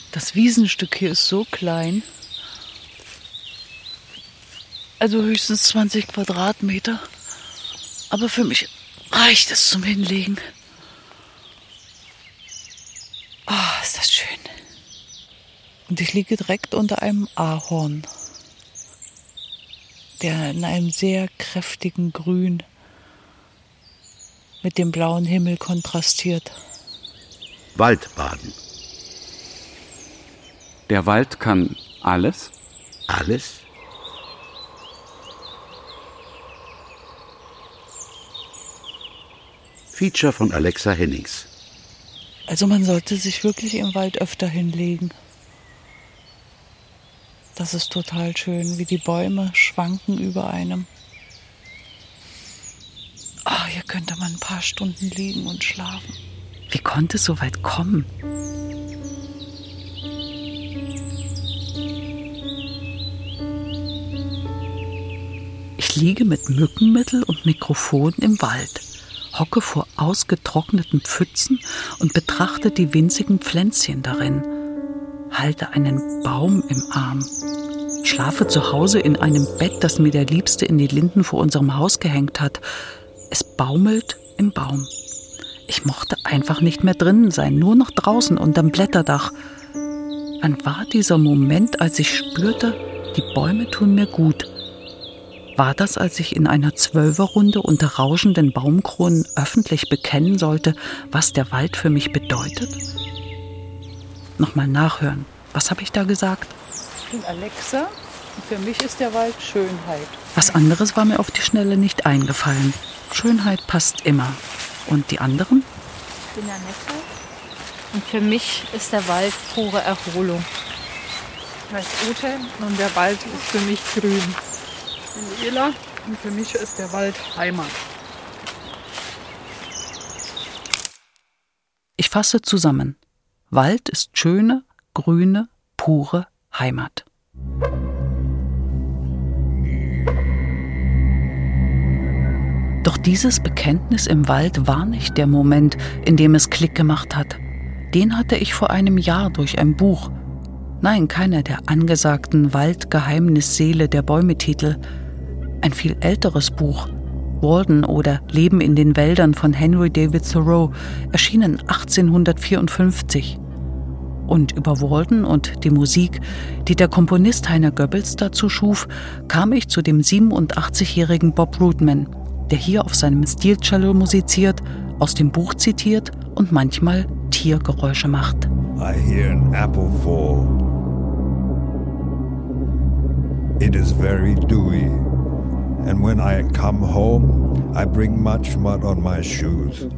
Das Wiesenstück hier ist so klein. Also höchstens 20 Quadratmeter. Aber für mich reicht es zum Hinlegen. Oh, ist das schön. Und ich liege direkt unter einem Ahorn, der in einem sehr kräftigen Grün mit dem blauen Himmel kontrastiert. Waldbaden. Der Wald kann alles? Alles? Feature von Alexa Hennings. Also man sollte sich wirklich im Wald öfter hinlegen. Das ist total schön, wie die Bäume schwanken über einem. Ah, hier könnte man ein paar Stunden liegen und schlafen. Wie konnte es so weit kommen? Ich liege mit Mückenmittel und Mikrofon im Wald, hocke vor ausgetrockneten Pfützen und betrachte die winzigen Pflänzchen darin, halte einen Baum im Arm, schlafe zu Hause in einem Bett, das mir der Liebste in die Linden vor unserem Haus gehängt hat. Es baumelt im Baum. Ich mochte einfach nicht mehr drinnen sein, nur noch draußen unterm Blätterdach. Wann war dieser Moment, als ich spürte, die Bäume tun mir gut? War das, als ich in einer 12er-Runde unter rauschenden Baumkronen öffentlich bekennen sollte, was der Wald für mich bedeutet? Nochmal nachhören. Was habe ich da gesagt? Ich bin Alexa und für mich ist der Wald Schönheit. Was anderes war mir auf die Schnelle nicht eingefallen. Schönheit passt immer. Und die anderen? Ich bin Annette und für mich ist der Wald pure Erholung. Ich heiße Ute und der Wald ist für mich grün. Ich bin Ela und für mich ist der Wald Heimat. Ich fasse zusammen. Wald ist schöne, grüne, pure Heimat. Doch dieses Bekenntnis im Wald war nicht der Moment, in dem es Klick gemacht hat. Den hatte ich vor einem Jahr durch ein Buch. Nein, keiner der angesagten Waldgeheimnisseele der Bäume-Titel. Ein viel älteres Buch, Walden oder Leben in den Wäldern von Henry David Thoreau, erschienen 1854. Und über Walden und die Musik, die der Komponist Heiner Goebbels dazu schuf, kam ich zu dem 87-jährigen Bob Rootman, der hier auf seinem Steel-Cello musiziert, aus dem Buch zitiert und manchmal Tiergeräusche macht. I hear an apple fall. It is very dewy, and when I come home, I bring much mud on my shoes.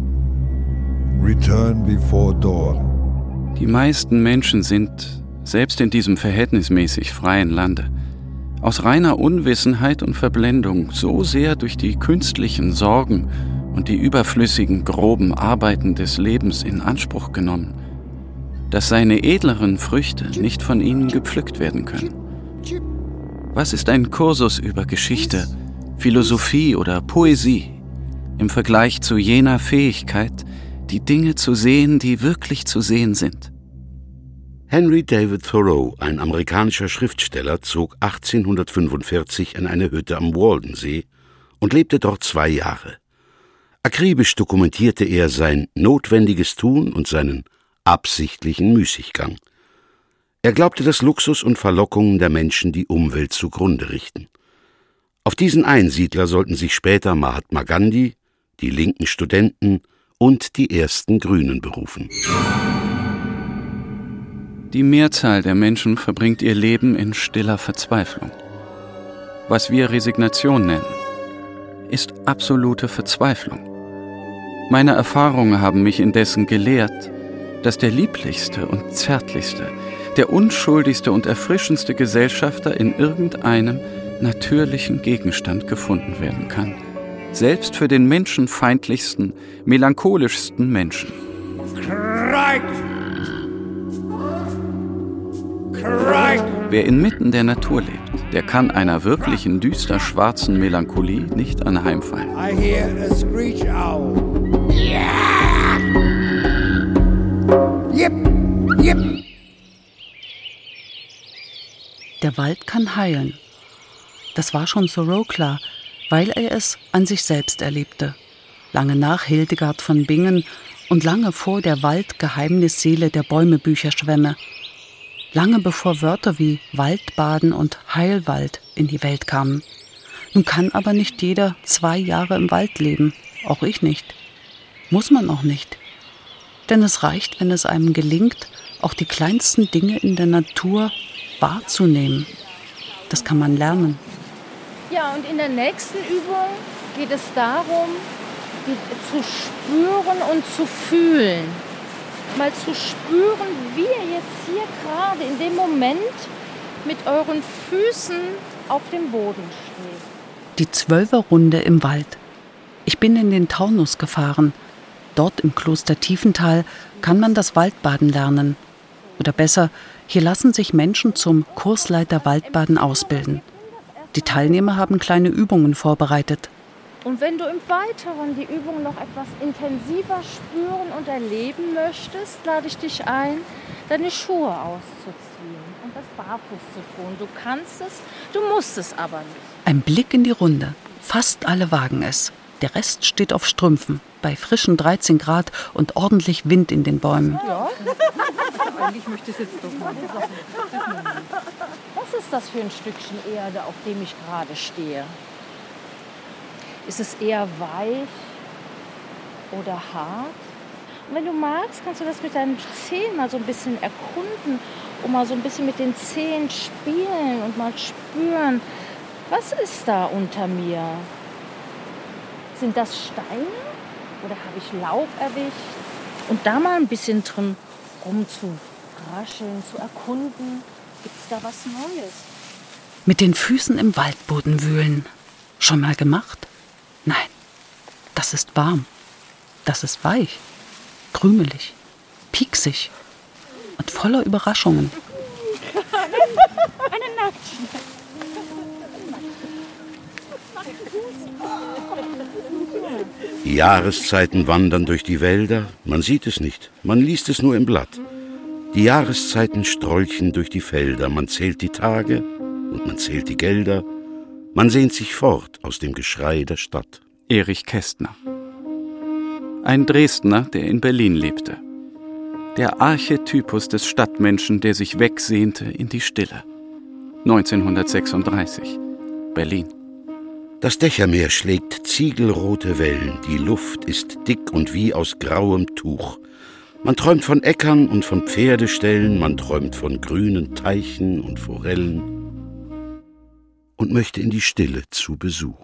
Return before dawn. Die meisten Menschen sind, selbst in diesem verhältnismäßig freien Lande, aus reiner Unwissenheit und Verblendung so sehr durch die künstlichen Sorgen und die überflüssigen, groben Arbeiten des Lebens in Anspruch genommen, dass seine edleren Früchte nicht von ihnen gepflückt werden können. Was ist ein Kursus über Geschichte, Philosophie oder Poesie im Vergleich zu jener Fähigkeit, die Dinge zu sehen, die wirklich zu sehen sind? Henry David Thoreau, ein amerikanischer Schriftsteller, zog 1845 in eine Hütte am Waldensee und lebte dort 2 Jahre. Akribisch dokumentierte er sein notwendiges Tun und seinen absichtlichen Müßiggang. Er glaubte, dass Luxus und Verlockungen der Menschen die Umwelt zugrunde richten. Auf diesen Einsiedler sollten sich später Mahatma Gandhi, die linken Studenten und die ersten Grünen berufen. Die Mehrzahl der Menschen verbringt ihr Leben in stiller Verzweiflung. Was wir Resignation nennen, ist absolute Verzweiflung. Meine Erfahrungen haben mich indessen gelehrt, dass der lieblichste und zärtlichste, der unschuldigste und erfrischendste Gesellschafter in irgendeinem natürlichen Gegenstand gefunden werden kann. Selbst für den menschenfeindlichsten, melancholischsten Menschen. Wer inmitten der Natur lebt, der kann einer wirklichen düster-schwarzen Melancholie nicht anheimfallen. I hear a screech owl. Yip, yip. der Wald kann heilen. Das war schon Thoreau klar, weil er es an sich selbst erlebte. Lange nach Hildegard von Bingen und lange vor der Wald-Geheimnisseele der Bäumebücherschwemme. Lange bevor Wörter wie Waldbaden und Heilwald in die Welt kamen. Nun kann aber nicht jeder 2 Jahre im Wald leben, auch ich nicht. Muss man auch nicht. Denn es reicht, wenn es einem gelingt, auch die kleinsten Dinge in der Natur wahrzunehmen. Das kann man lernen. Ja, und in der nächsten Übung geht es darum, zu spüren und zu fühlen. Mal zu spüren, wie ihr jetzt hier gerade in dem Moment mit euren Füßen auf dem Boden steht. Die 12er-Runde im Wald. Ich bin in den Taunus gefahren. Dort im Kloster Tiefenthal kann man das Waldbaden lernen. Oder besser, hier lassen sich Menschen zum Kursleiter Waldbaden ausbilden. Die Teilnehmer haben kleine Übungen vorbereitet. Und wenn du im Weiteren die Übung noch etwas intensiver spüren und erleben möchtest, lade ich dich ein, deine Schuhe auszuziehen und das barfuß zu tun. Du kannst es, du musst es aber nicht. Ein Blick in die Runde. Fast alle wagen es. Der Rest steht auf Strümpfen, bei frischen 13 Grad und ordentlich Wind in den Bäumen. Ja, eigentlich möchte ich es jetzt doch mal. Was ist das für ein Stückchen Erde, auf dem ich gerade stehe? Ist es eher weich oder hart? Und wenn du magst, kannst du das mit deinen Zehen mal so ein bisschen erkunden und mal so ein bisschen mit den Zehen spielen und mal spüren, was ist da unter mir? Sind das Steine oder habe ich Laub erwischt? Und da mal ein bisschen drin rumzurascheln, zu erkunden, gibt es da was Neues? Mit den Füßen im Waldboden wühlen. Schon mal gemacht? Nein, das ist warm. Das ist weich, krümelig, pieksig und voller Überraschungen. Eine Nacktschnecke. Die Jahreszeiten wandern durch die Wälder, man sieht es nicht, man liest es nur im Blatt. Die Jahreszeiten strolchen durch die Felder, man zählt die Tage und man zählt die Gelder, man sehnt sich fort aus dem Geschrei der Stadt. Erich Kästner. Ein Dresdner, der in Berlin lebte. Der Archetypus des Stadtmenschen, der sich wegsehnte in die Stille. 1936, Berlin. Das Dächermeer schlägt ziegelrote Wellen, die Luft ist dick und wie aus grauem Tuch. Man träumt von Äckern und von Pferdeställen, man träumt von grünen Teichen und Forellen und möchte in die Stille zu Besuch.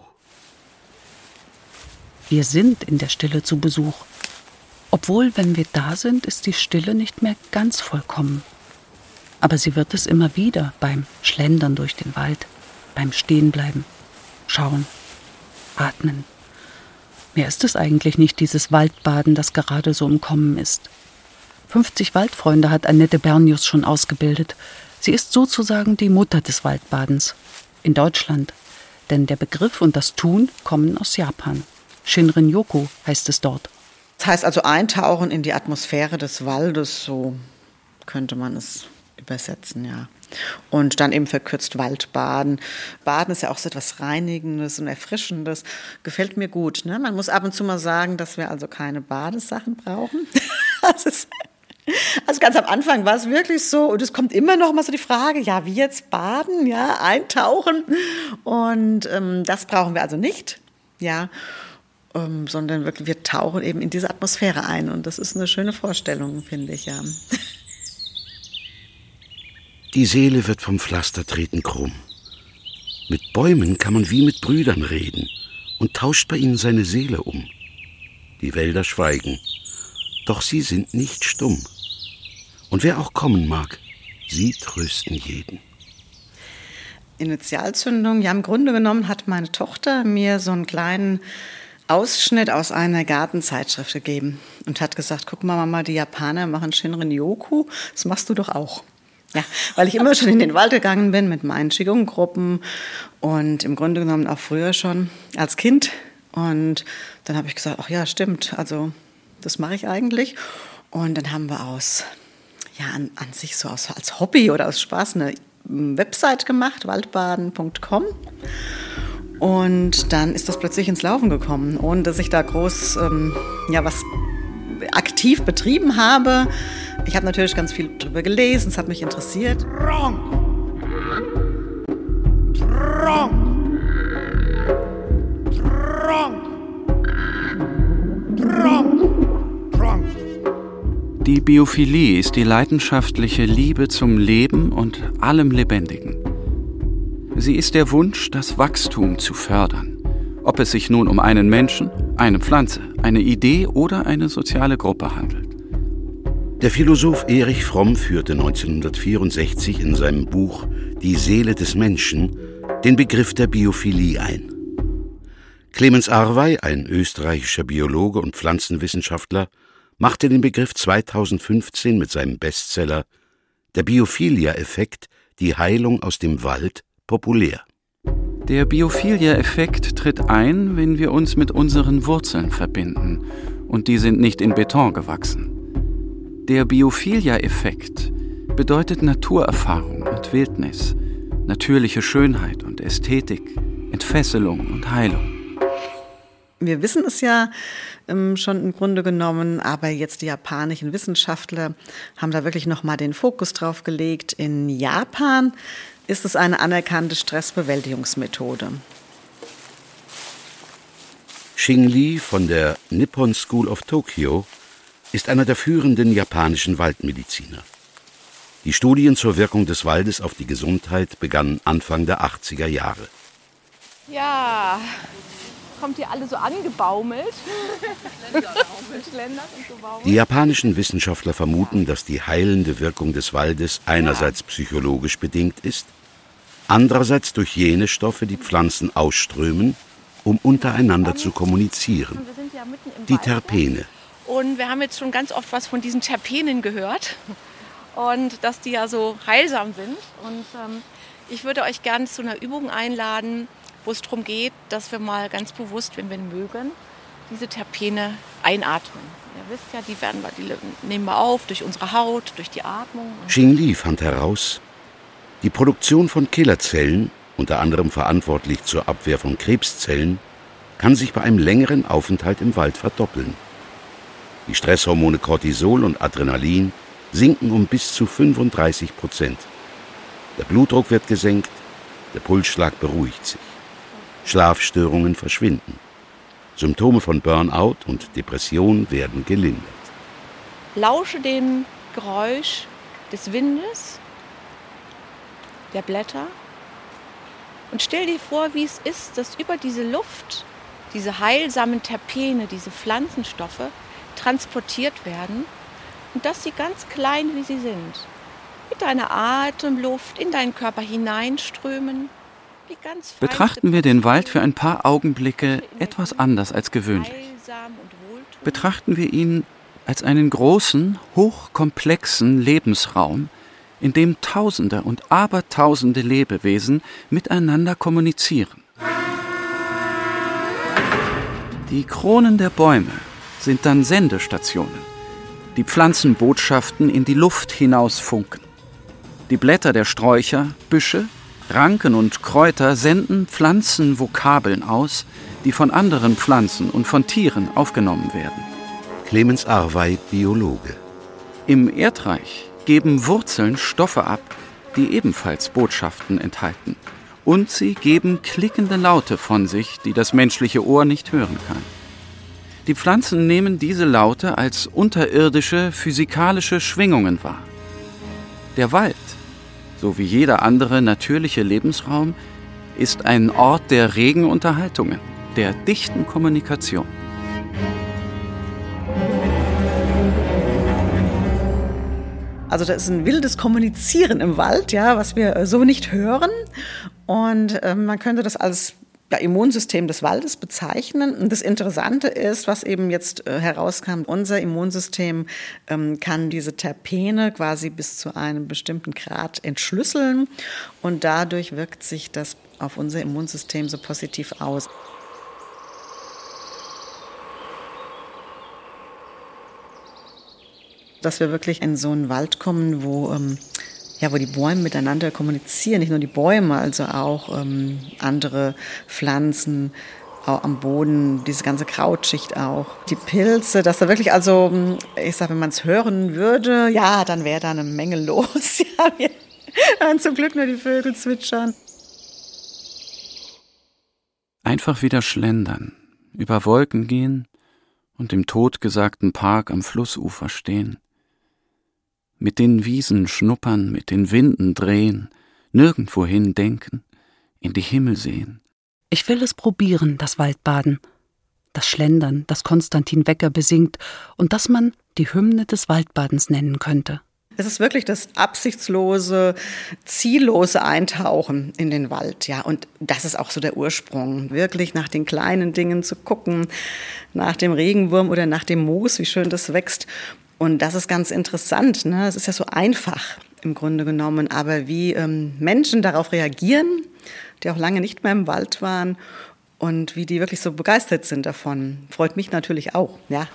Wir sind in der Stille zu Besuch. Obwohl, wenn wir da sind, ist die Stille nicht mehr ganz vollkommen. Aber sie wird es immer wieder beim Schlendern durch den Wald, beim Stehenbleiben, Schauen, Atmen. Mehr ist es eigentlich nicht, dieses Waldbaden, das gerade so im Kommen ist. 50 Waldfreunde hat Annette Bernius schon ausgebildet. Sie ist sozusagen die Mutter des Waldbadens. In Deutschland. Denn der Begriff und das Tun kommen aus Japan. Shinrin-yoku heißt es dort. Das heißt also eintauchen in die Atmosphäre des Waldes, so könnte man es übersetzen, ja. Und dann eben verkürzt Waldbaden. Baden ist ja auch so etwas Reinigendes und Erfrischendes. Gefällt mir gut, ne? Man muss ab und zu mal sagen, dass wir also keine Badesachen brauchen. Also ganz am Anfang war es wirklich so, und es kommt immer noch mal so die Frage, ja, wie jetzt baden, ja, eintauchen. Und das brauchen wir also nicht, ja, sondern wirklich, wir tauchen eben in diese Atmosphäre ein. Und das ist eine schöne Vorstellung, finde ich, ja. Die Seele wird vom Pflastertreten krumm. Mit Bäumen kann man wie mit Brüdern reden und tauscht bei ihnen seine Seele um. Die Wälder schweigen, doch sie sind nicht stumm. Und wer auch kommen mag, sie trösten jeden. Initialzündung, ja, im Grunde genommen hat meine Tochter mir so einen kleinen Ausschnitt aus einer Gartenzeitschrift gegeben und hat gesagt, guck mal Mama, die Japaner machen Shinrin-yoku, das machst du doch auch. Ja, weil ich immer schon in den Wald gegangen bin mit meinen Qigong-Gruppen und im Grunde genommen auch früher schon als Kind. Und dann habe ich gesagt, ach ja, stimmt, also das mache ich eigentlich. Und dann haben wir an sich so als Hobby oder aus Spaß eine Website gemacht, waldbaden.com. Und dann ist das plötzlich ins Laufen gekommen, ohne dass ich da groß was aktiv betrieben habe. Ich habe natürlich ganz viel darüber gelesen, es hat mich interessiert. Die Biophilie ist die leidenschaftliche Liebe zum Leben und allem Lebendigen. Sie ist der Wunsch, das Wachstum zu fördern, ob es sich nun um einen Menschen, eine Pflanze, eine Idee oder eine soziale Gruppe handelt. Der Philosoph Erich Fromm führte 1964 in seinem Buch »Die Seele des Menschen« den Begriff der Biophilie ein. Clemens Arwey, ein österreichischer Biologe und Pflanzenwissenschaftler, machte den Begriff 2015 mit seinem Bestseller »Der Biophilia-Effekt – Die Heilung aus dem Wald« populär. Der Biophilia-Effekt tritt ein, wenn wir uns mit unseren Wurzeln verbinden, und die sind nicht in Beton gewachsen. Der Biophilia-Effekt bedeutet Naturerfahrung und Wildnis, natürliche Schönheit und Ästhetik, Entfesselung und Heilung. Wir wissen es ja schon im Grunde genommen, aber jetzt die japanischen Wissenschaftler haben da wirklich nochmal den Fokus drauf gelegt. In Japan ist es eine anerkannte Stressbewältigungsmethode. Xing Li von der Nippon School of Tokyo ist einer der führenden japanischen Waldmediziner. Die Studien zur Wirkung des Waldes auf die Gesundheit begannen Anfang der 80er Jahre. Ja, kommt ihr alle so angebaumelt? Die japanischen Wissenschaftler vermuten, dass die heilende Wirkung des Waldes einerseits psychologisch bedingt ist, andererseits durch jene Stoffe, die Pflanzen ausströmen, um untereinander zu kommunizieren. Wir sind ja mitten im Die Wald, Terpene. Und wir haben jetzt schon ganz oft was von diesen Terpenen gehört und dass die ja so heilsam sind. Und ich würde euch gerne zu einer Übung einladen, wo es darum geht, dass wir mal ganz bewusst, wenn wir mögen, diese Terpene einatmen. Ihr wisst ja, die nehmen wir auf durch unsere Haut, durch die Atmung. Xing Li fand heraus, die Produktion von Killerzellen, unter anderem verantwortlich zur Abwehr von Krebszellen, kann sich bei einem längeren Aufenthalt im Wald verdoppeln. Die Stresshormone Cortisol und Adrenalin sinken um bis zu 35%. Der Blutdruck wird gesenkt, der Pulsschlag beruhigt sich. Schlafstörungen verschwinden. Symptome von Burnout und Depression werden gelindert. Lausche dem Geräusch des Windes, der Blätter und stell dir vor, wie es ist, dass über diese Luft diese heilsamen Terpene, diese Pflanzenstoffe transportiert werden und dass sie ganz klein, wie sie sind, mit deiner Atemluft in deinen Körper hineinströmen. Betrachten wir den Wald für ein paar Augenblicke etwas anders als gewöhnlich. Betrachten wir ihn als einen großen, hochkomplexen Lebensraum, in dem Tausende und Abertausende Lebewesen miteinander kommunizieren. Die Kronen der Bäume sind dann Sendestationen, die Pflanzenbotschaften in die Luft hinaus funken. Die Blätter der Sträucher, Büsche, Ranken und Kräuter senden Pflanzenvokabeln aus, die von anderen Pflanzen und von Tieren aufgenommen werden. Clemens Arwey, Biologe. Im Erdreich geben Wurzeln Stoffe ab, die ebenfalls Botschaften enthalten. Und sie geben klickende Laute von sich, die das menschliche Ohr nicht hören kann. Die Pflanzen nehmen diese Laute als unterirdische, physikalische Schwingungen wahr. Der Wald, so wie jeder andere natürliche Lebensraum, ist ein Ort der regen Unterhaltungen, der dichten Kommunikation. Also da ist ein wildes Kommunizieren im Wald, ja, was wir so nicht hören. Und man könnte das als Immunsystem des Waldes bezeichnen. Und das Interessante ist, was eben jetzt herauskam, unser Immunsystem kann diese Terpene quasi bis zu einem bestimmten Grad entschlüsseln. Und dadurch wirkt sich das auf unser Immunsystem so positiv aus. Dass wir wirklich in so einen Wald kommen, wo ja, wo die Bäume miteinander kommunizieren. Nicht nur die Bäume, also auch andere Pflanzen, auch am Boden, diese ganze Krautschicht auch. Die Pilze, dass da wirklich, also ich sage, wenn man es hören würde, ja, dann wäre da eine Menge los. Ja, wir hören zum Glück nur die Vögel zwitschern. Einfach wieder schlendern, über Wolken gehen und im totgesagten Park am Flussufer stehen. Mit den Wiesen schnuppern, mit den Winden drehen, nirgendwohin denken, in die Himmel sehen. Ich will es probieren, das Waldbaden, das Schlendern, das Konstantin Wecker besingt und das man die Hymne des Waldbadens nennen könnte. Es ist wirklich das absichtslose, ziellose Eintauchen in den Wald, ja. Und das ist auch so der Ursprung, wirklich nach den kleinen Dingen zu gucken, nach dem Regenwurm oder nach dem Moos, wie schön das wächst. Und das ist ganz interessant, ne? Es ist ja so einfach im Grunde genommen, aber wie Menschen darauf reagieren, die auch lange nicht mehr im Wald waren und wie die wirklich so begeistert sind davon, freut mich natürlich auch, ja.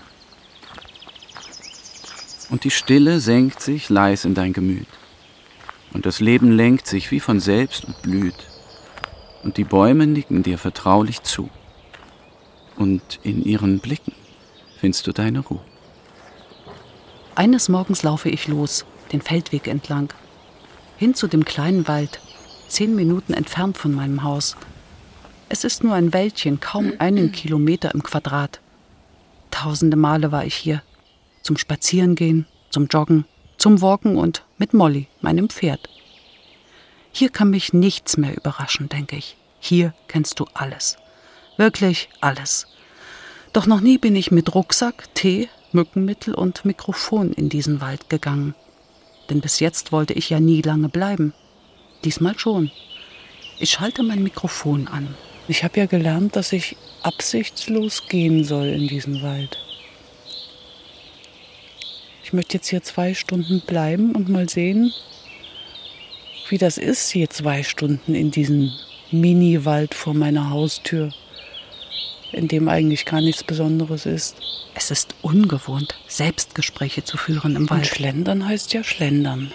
Und die Stille senkt sich leis in dein Gemüt. Und das Leben lenkt sich wie von selbst und blüht. Und die Bäume nicken dir vertraulich zu. Und in ihren Blicken findest du deine Ruhe. Eines Morgens laufe ich los, den Feldweg entlang, hin zu dem kleinen Wald, 10 Minuten entfernt von meinem Haus. Es ist nur ein Wäldchen, kaum 1 Kilometer im Quadrat. Tausende Male war ich hier. Zum Spazierengehen, zum Joggen, zum Walken und mit Molly, meinem Pferd. Hier kann mich nichts mehr überraschen, denke ich. Hier kennst du alles. Wirklich alles. Doch noch nie bin ich mit Rucksack, Tee, Mückenmittel und Mikrofon in diesen Wald gegangen. Denn bis jetzt wollte ich ja nie lange bleiben. Diesmal schon. Ich schalte mein Mikrofon an. Ich habe ja gelernt, dass ich absichtslos gehen soll in diesen Wald. Ich möchte jetzt hier 2 Stunden bleiben und mal sehen, wie das ist, hier 2 Stunden in diesem Mini-Wald vor meiner Haustür, in dem eigentlich gar nichts Besonderes ist. Es ist ungewohnt, Selbstgespräche zu führen im Wald. Und schlendern heißt ja schlendern.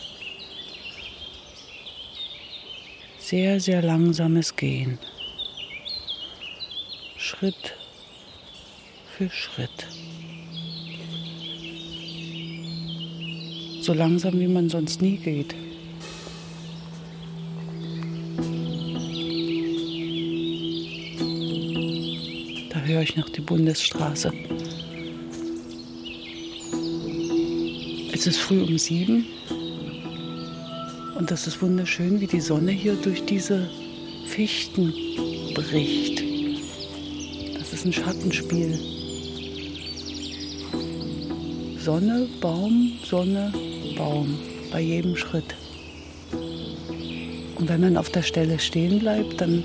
Sehr, sehr langsames Gehen. Schritt für Schritt. So langsam, wie man sonst nie geht. Da höre ich noch die Bundesstraße. Es ist früh um 7 und das ist wunderschön, wie die Sonne hier durch diese Fichten bricht. Das ist ein Schattenspiel. Sonne, Baum, bei jedem Schritt. Und wenn man auf der Stelle stehen bleibt, dann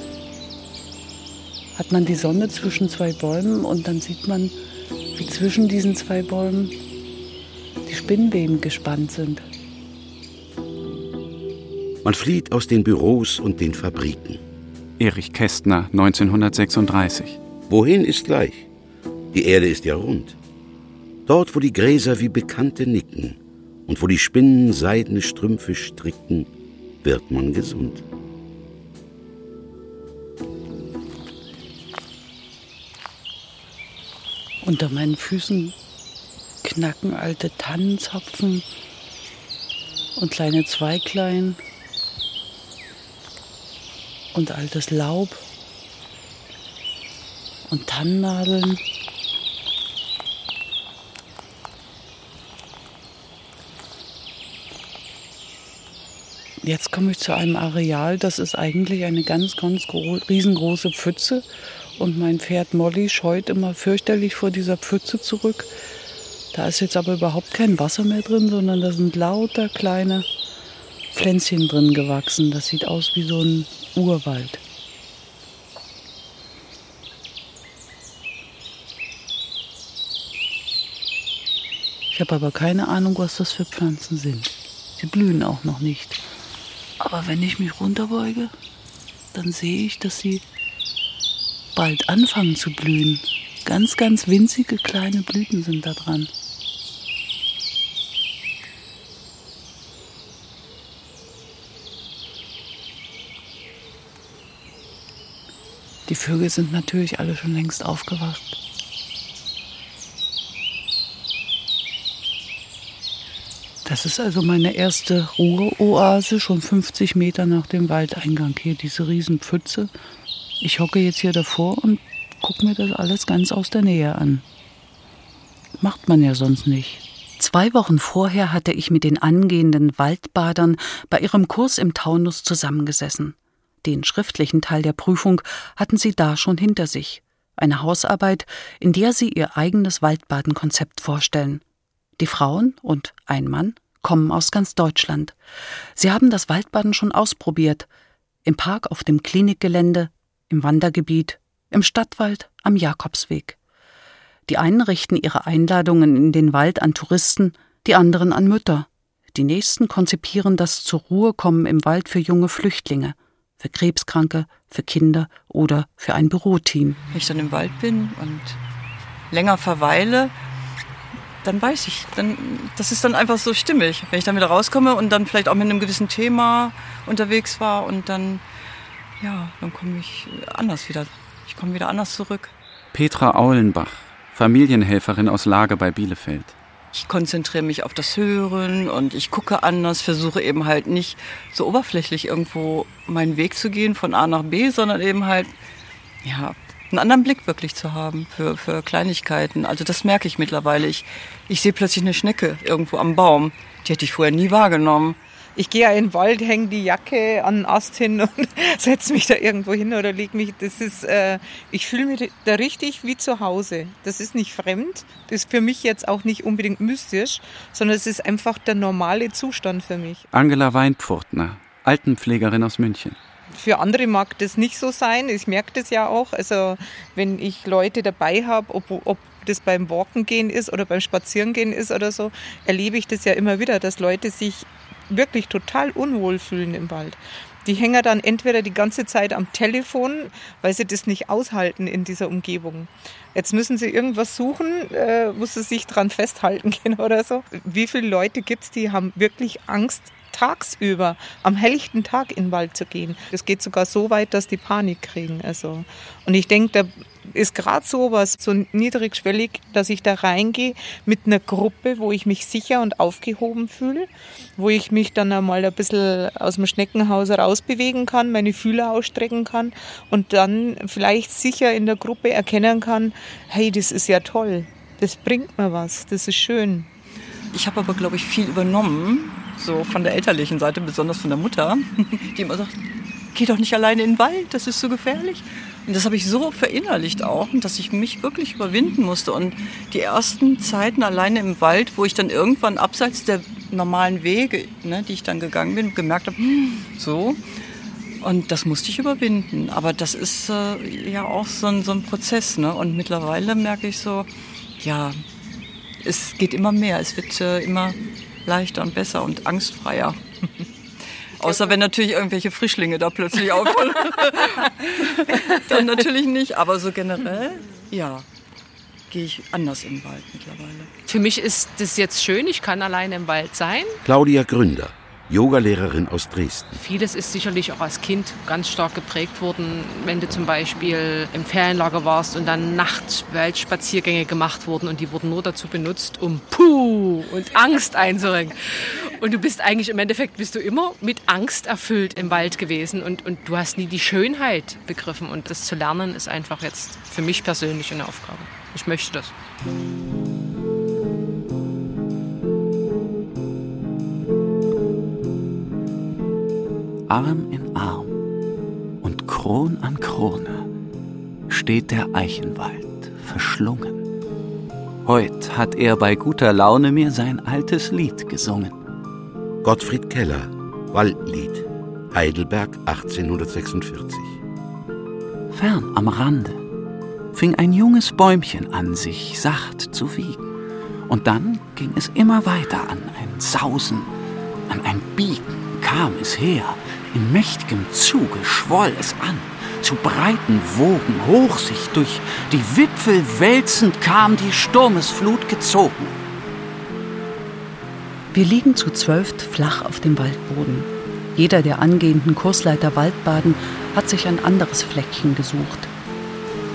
hat man die Sonne zwischen 2 Bäumen und dann sieht man, wie zwischen diesen 2 Bäumen die Spinnweben gespannt sind. Man flieht aus den Büros und den Fabriken. Erich Kästner, 1936. Wohin ist gleich? Die Erde ist ja rund. Dort, wo die Gräser wie Bekannte nicken und wo die Spinnen seidene Strümpfe stricken, wird man gesund. Unter meinen Füßen knacken alte Tannenzapfen und kleine Zweiglein und altes Laub und Tannennadeln. Jetzt komme ich zu einem Areal, das ist eigentlich eine ganz riesengroße Pfütze. Und mein Pferd Molly scheut immer fürchterlich vor dieser Pfütze zurück. Da ist jetzt aber überhaupt kein Wasser mehr drin, sondern da sind lauter kleine Pflänzchen drin gewachsen. Das sieht aus wie so ein Urwald. Ich habe aber keine Ahnung, was das für Pflanzen sind. Sie blühen auch noch nicht. Aber wenn ich mich runterbeuge, dann sehe ich, dass sie bald anfangen zu blühen. Ganz, ganz winzige kleine Blüten sind da dran. Die Vögel sind natürlich alle schon längst aufgewacht. Das ist also meine erste Ruheoase, schon 50 Meter nach dem Waldeingang. Hier diese Riesenpfütze. Ich hocke jetzt hier davor und gucke mir das alles ganz aus der Nähe an. Macht man ja sonst nicht. 2 Wochen vorher hatte ich mit den angehenden Waldbadern bei ihrem Kurs im Taunus zusammengesessen. Den schriftlichen Teil der Prüfung hatten sie da schon hinter sich. Eine Hausarbeit, in der sie ihr eigenes Waldbadenkonzept vorstellen. Die Frauen und ein Mann kommen aus ganz Deutschland. Sie haben das Waldbaden schon ausprobiert. Im Park auf dem Klinikgelände, im Wandergebiet, im Stadtwald, am Jakobsweg. Die einen richten ihre Einladungen in den Wald an Touristen, die anderen an Mütter. Die nächsten konzipieren das Zur-Ruhe-Kommen im Wald für junge Flüchtlinge, für Krebskranke, für Kinder oder für ein Büroteam. Wenn ich dann im Wald bin und länger verweile, dann weiß ich, das ist dann einfach so stimmig. Wenn ich dann wieder rauskomme und dann vielleicht auch mit einem gewissen Thema unterwegs war und dann komme ich anders wieder. Ich komme wieder anders zurück. Petra Aulenbach, Familienhelferin aus Lage bei Bielefeld. Ich konzentriere mich auf das Hören und ich gucke anders, versuche eben halt nicht so oberflächlich irgendwo meinen Weg zu gehen von A nach B, sondern eben halt, einen anderen Blick wirklich zu haben für Kleinigkeiten. Also das merke ich mittlerweile. Ich sehe plötzlich eine Schnecke irgendwo am Baum. Die hätte ich vorher nie wahrgenommen. Ich gehe ja in den Wald, hänge die Jacke an den Ast hin und setze mich da irgendwo hin oder lege mich. Ich fühle mich da richtig wie zu Hause. Das ist nicht fremd. Das ist für mich jetzt auch nicht unbedingt mystisch, sondern es ist einfach der normale Zustand für mich. Angela Weinpfurtner, Altenpflegerin aus München. Für andere mag das nicht so sein. Ich merke das ja auch. Also wenn ich Leute dabei habe, ob das beim Walken gehen ist oder beim Spazierengehen ist oder so, erlebe ich das ja immer wieder, dass Leute sich wirklich total unwohl fühlen im Wald. Die hängen dann entweder die ganze Zeit am Telefon, weil sie das nicht aushalten in dieser Umgebung. Jetzt müssen sie irgendwas suchen, wo sie sich dran festhalten können oder so. Wie viele Leute gibt es, die haben wirklich Angst, tagsüber, am helllichten Tag in den Wald zu gehen. Das geht sogar so weit, dass die Panik kriegen. Also. Und ich denke, da ist gerade sowas so niedrigschwellig, dass ich da reingehe mit einer Gruppe, wo ich mich sicher und aufgehoben fühle, wo ich mich dann einmal ein bisschen aus dem Schneckenhaus rausbewegen kann, meine Fühler ausstrecken kann und dann vielleicht sicher in der Gruppe erkennen kann, hey, das ist ja toll, das bringt mir was, das ist schön. Ich habe aber, glaube ich, viel übernommen, so von der elterlichen Seite, besonders von der Mutter, die immer sagt, geh doch nicht alleine in den Wald, das ist so gefährlich. Und das habe ich so verinnerlicht auch, dass ich mich wirklich überwinden musste. Und die ersten Zeiten alleine im Wald, wo ich dann irgendwann abseits der normalen Wege, die ich dann gegangen bin, gemerkt habe, so. Und das musste ich überwinden. Aber das ist ja auch so ein Prozess. Ne? Und mittlerweile merke ich so, ja, es geht immer mehr. Es wird immer leichter und besser und angstfreier. Außer wenn natürlich irgendwelche Frischlinge da plötzlich aufholen. Dann natürlich nicht. Aber so generell, ja, gehe ich anders in den Wald mittlerweile. Für mich ist das jetzt schön. Ich kann alleine im Wald sein. Claudia Gründer, Yogalehrerin aus Dresden. Vieles ist sicherlich auch als Kind ganz stark geprägt worden, wenn du zum Beispiel im Ferienlager warst und dann Nachtwaldspaziergänge gemacht wurden und die wurden nur dazu benutzt, um Puh und Angst einzurengen. Und du bist eigentlich, im Endeffekt bist du immer mit Angst erfüllt im Wald gewesen und du hast nie die Schönheit begriffen. Und das zu lernen ist einfach jetzt für mich persönlich eine Aufgabe. Ich möchte das. Arm in Arm und Kron an Krone steht der Eichenwald verschlungen. Heut hat er bei guter Laune mir sein altes Lied gesungen. Gottfried Keller, Waldlied, Heidelberg 1846. Fern am Rande fing ein junges Bäumchen an, sich sacht zu wiegen. Und dann ging es immer weiter an ein Sausen, an ein Biegen kam es her. In mächtigem Zuge schwoll es an. Zu breiten Wogen hoch sich durch die Wipfel wälzend kam die Sturmesflut gezogen. Wir liegen zu 12 flach auf dem Waldboden. Jeder der angehenden Kursleiter Waldbaden hat sich ein anderes Fleckchen gesucht.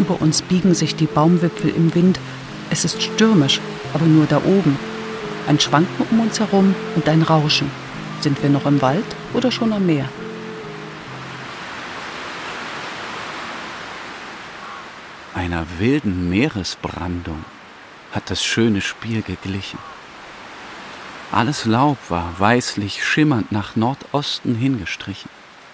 Über uns biegen sich die Baumwipfel im Wind. Es ist stürmisch, aber nur da oben. Ein Schwanken um uns herum und ein Rauschen. Sind wir noch im Wald oder schon am Meer? Einer wilden Meeresbrandung hat das schöne Spiel geglichen. Alles Laub war weißlich schimmernd nach Nordosten hingestrichen.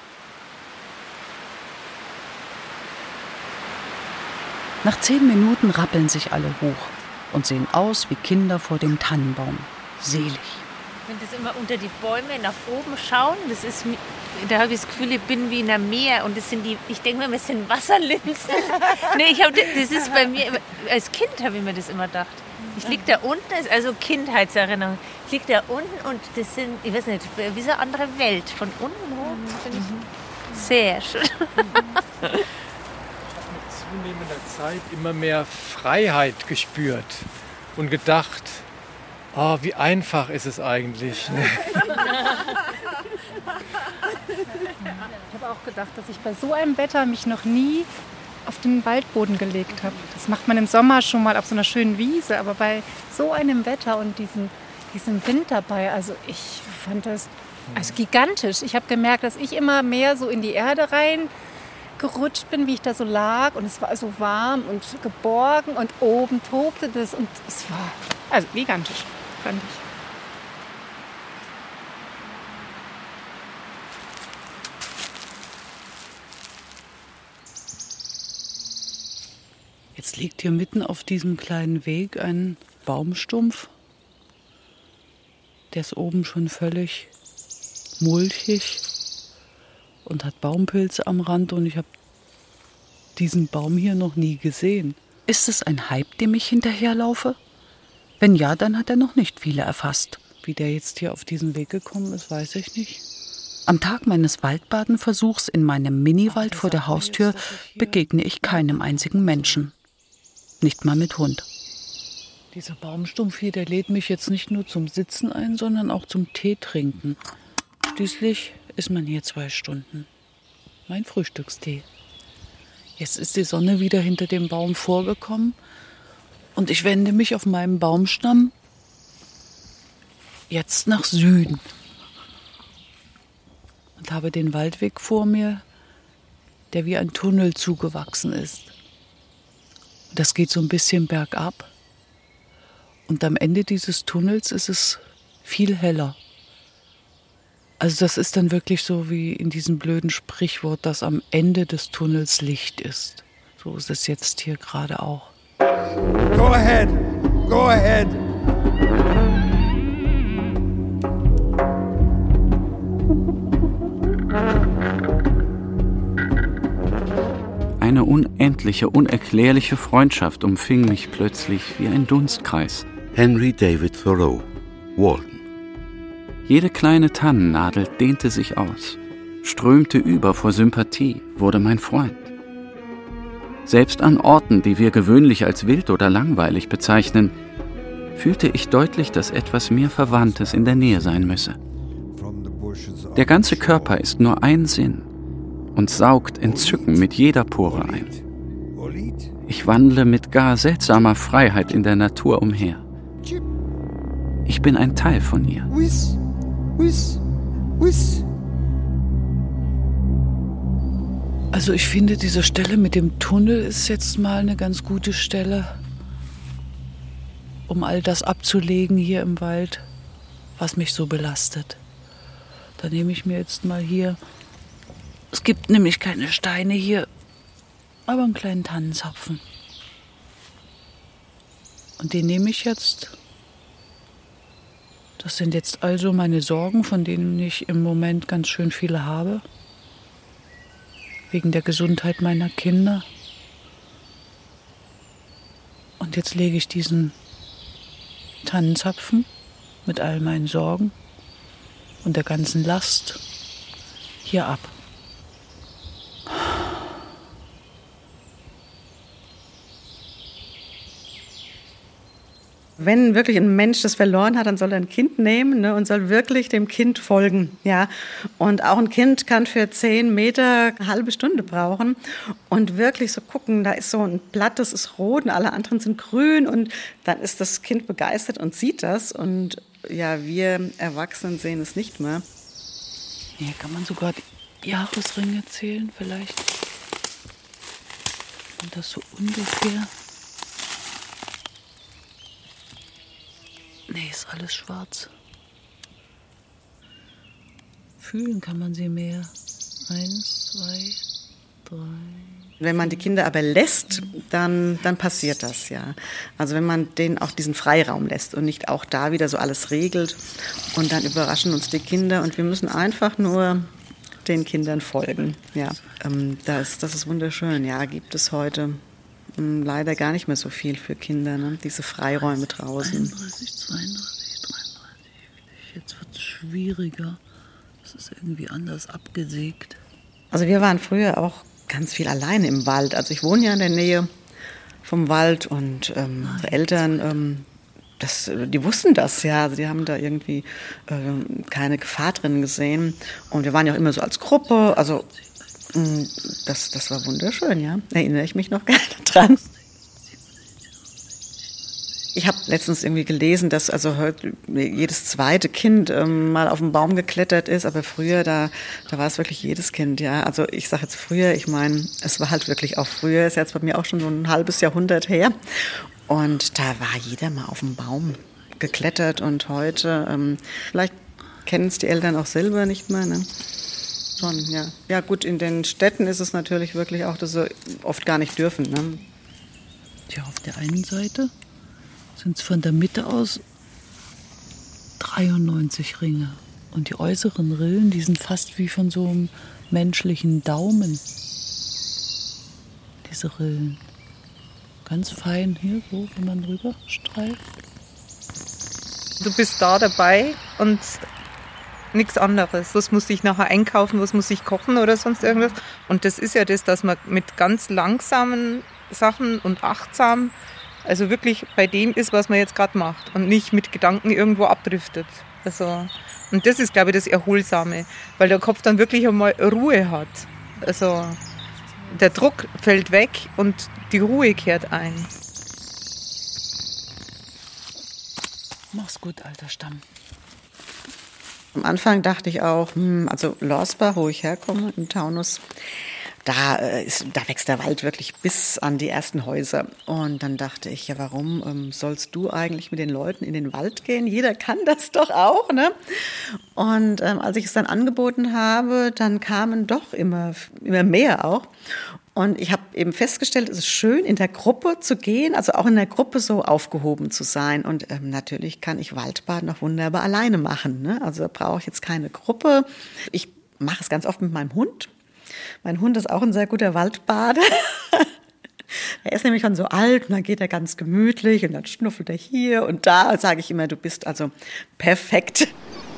Nach 10 Minuten rappeln sich alle hoch und sehen aus wie Kinder vor dem Tannenbaum. Selig. Wenn das immer unter die Bäume nach oben schauen, da habe ich das Gefühl, ich bin wie in einem Meer und ich denke mir, wir sind Wasserlinsen. Nee, das ist bei mir, als Kind habe ich mir das immer gedacht. Ich liege da unten, also Kindheitserinnerung, ich liege da unten und das sind, ich weiß nicht, wie so eine andere Welt. Von unten hoch, finde ich sehr schön. Mit zunehmender Zeit immer mehr Freiheit gespürt und gedacht, oh, wie einfach ist es eigentlich. Ich habe auch gedacht, dass ich bei so einem Wetter mich noch nie auf den Waldboden gelegt habe. Das macht man im Sommer schon mal auf so einer schönen Wiese, aber bei so einem Wetter und diesem Wind dabei, also ich fand das gigantisch. Ich habe gemerkt, dass ich immer mehr so in die Erde rein gerutscht bin, wie ich da so lag und es war so warm und geborgen und oben tobte das und es war also gigantisch, fand ich. Jetzt liegt hier mitten auf diesem kleinen Weg ein Baumstumpf. Der ist oben schon völlig mulchig und hat Baumpilze am Rand und ich habe diesen Baum hier noch nie gesehen. Ist es ein Hype, dem ich hinterherlaufe? Wenn ja, dann hat er noch nicht viele erfasst. Wie der jetzt hier auf diesen Weg gekommen ist, weiß ich nicht. Am Tag meines Waldbadenversuchs in meinem Miniwald vor der Haustür begegne ich keinem einzigen Menschen. Nicht mal mit Hund. Dieser Baumstumpf hier, der lädt mich jetzt nicht nur zum Sitzen ein, sondern auch zum Tee trinken. Schließlich ist man hier 2 Stunden. Mein Frühstückstee. Jetzt ist die Sonne wieder hinter dem Baum vorgekommen und ich wende mich auf meinem Baumstamm jetzt nach Süden und habe den Waldweg vor mir, der wie ein Tunnel zugewachsen ist. Das geht so ein bisschen bergab und am Ende dieses Tunnels ist es viel heller. Also das ist dann wirklich so wie in diesem blöden Sprichwort, dass am Ende des Tunnels Licht ist. So ist es jetzt hier gerade auch. Go ahead, go ahead. Eine unendliche, unerklärliche Freundschaft umfing mich plötzlich wie ein Dunstkreis. Henry David Thoreau, Walden. Jede kleine Tannennadel dehnte sich aus, strömte über vor Sympathie, wurde mein Freund. Selbst an Orten, die wir gewöhnlich als wild oder langweilig bezeichnen, fühlte ich deutlich, dass etwas mir Verwandtes in der Nähe sein müsse. Der ganze Körper ist nur ein Sinn und saugt Entzücken mit jeder Pore ein. Ich wandle mit gar seltsamer Freiheit in der Natur umher. Ich bin ein Teil von ihr. Also ich finde, diese Stelle mit dem Tunnel ist jetzt mal eine ganz gute Stelle, um all das abzulegen hier im Wald, was mich so belastet. Da nehme ich mir jetzt mal hier, es gibt nämlich keine Steine hier, aber einen kleinen Tannenzapfen. Und den nehme ich jetzt. Das sind jetzt also meine Sorgen, von denen ich im Moment ganz schön viele habe. Wegen der Gesundheit meiner Kinder. Und jetzt lege ich diesen Tannenzapfen mit all meinen Sorgen und der ganzen Last hier ab. Wenn wirklich ein Mensch das verloren hat, dann soll er ein Kind nehmen, ne, und soll wirklich dem Kind folgen. Ja. Und auch ein Kind kann für 10 Meter eine halbe Stunde brauchen und wirklich so gucken, da ist so ein Blatt, das ist rot und alle anderen sind grün und dann ist das Kind begeistert und sieht das und ja, wir Erwachsenen sehen es nicht mehr. Hier kann man sogar die Jahresringe zählen vielleicht. Und das so ungefähr. Nee, ist alles schwarz. Fühlen kann man sie mehr. 1, 2, 3. Wenn man die Kinder aber lässt, dann passiert das, ja. Also wenn man denen auch diesen Freiraum lässt und nicht auch da wieder so alles regelt und dann überraschen uns die Kinder und wir müssen einfach nur den Kindern folgen. Ja, das ist wunderschön. Ja, gibt es heute leider gar nicht mehr so viel für Kinder, ne? Diese Freiräume draußen. 31, 32, 33. Jetzt wird es schwieriger. Es ist irgendwie anders abgesägt. Also wir waren früher auch ganz viel alleine im Wald. Also ich wohne ja in der Nähe vom Wald und unsere Eltern, die wussten das, ja. Also die haben da irgendwie keine Gefahr drin gesehen. Und wir waren ja auch immer so als Gruppe. Also das war wunderschön, ja. Erinnere ich mich noch gerne dran. Ich habe letztens irgendwie gelesen, dass also heute jedes zweite Kind mal auf den Baum geklettert ist, aber früher, da war es wirklich jedes Kind, ja. Also ich sage jetzt früher, ich meine, es war halt wirklich auch früher, ist jetzt bei mir auch schon so ein halbes Jahrhundert her. Und da war jeder mal auf dem Baum geklettert und heute, vielleicht kennen es die Eltern auch selber nicht mehr, ne? Schon, ja. Ja gut, in den Städten ist es natürlich wirklich auch, dass sie oft gar nicht dürfen, ne? Tja, auf der einen Seite sind es von der Mitte aus 93 Ringe. Und die äußeren Rillen, die sind fast wie von so einem menschlichen Daumen. Diese Rillen. Ganz fein hier, so, wenn man rüber streift. Du bist da dabei und nichts anderes. Was muss ich nachher einkaufen, was muss ich kochen oder sonst irgendwas. Und das ist ja das, dass man mit ganz langsamen Sachen und achtsam, also wirklich bei dem ist, was man jetzt gerade macht und nicht mit Gedanken irgendwo abdriftet. Also, und das ist, glaube ich, das Erholsame, weil der Kopf dann wirklich einmal Ruhe hat. Also der Druck fällt weg und die Ruhe kehrt ein. Mach's gut, alter Stamm. Am Anfang dachte ich auch, also Lorsbach, wo ich herkomme, im Taunus, da wächst der Wald wirklich bis an die ersten Häuser. Und dann dachte ich, ja, warum sollst du eigentlich mit den Leuten in den Wald gehen? Jeder kann das doch auch, ne? Und als ich es dann angeboten habe, dann kamen doch immer mehr auch. Und ich habe eben festgestellt, es ist schön, in der Gruppe zu gehen, also auch in der Gruppe so aufgehoben zu sein. Und natürlich kann ich Waldbaden auch wunderbar alleine machen, ne? Also da brauche ich jetzt keine Gruppe. Ich mache es ganz oft mit meinem Hund. Mein Hund ist auch ein sehr guter Waldbader. Er ist nämlich schon so alt und dann geht er ganz gemütlich und dann schnuffelt er hier und da. Sage ich immer, du bist also perfekt.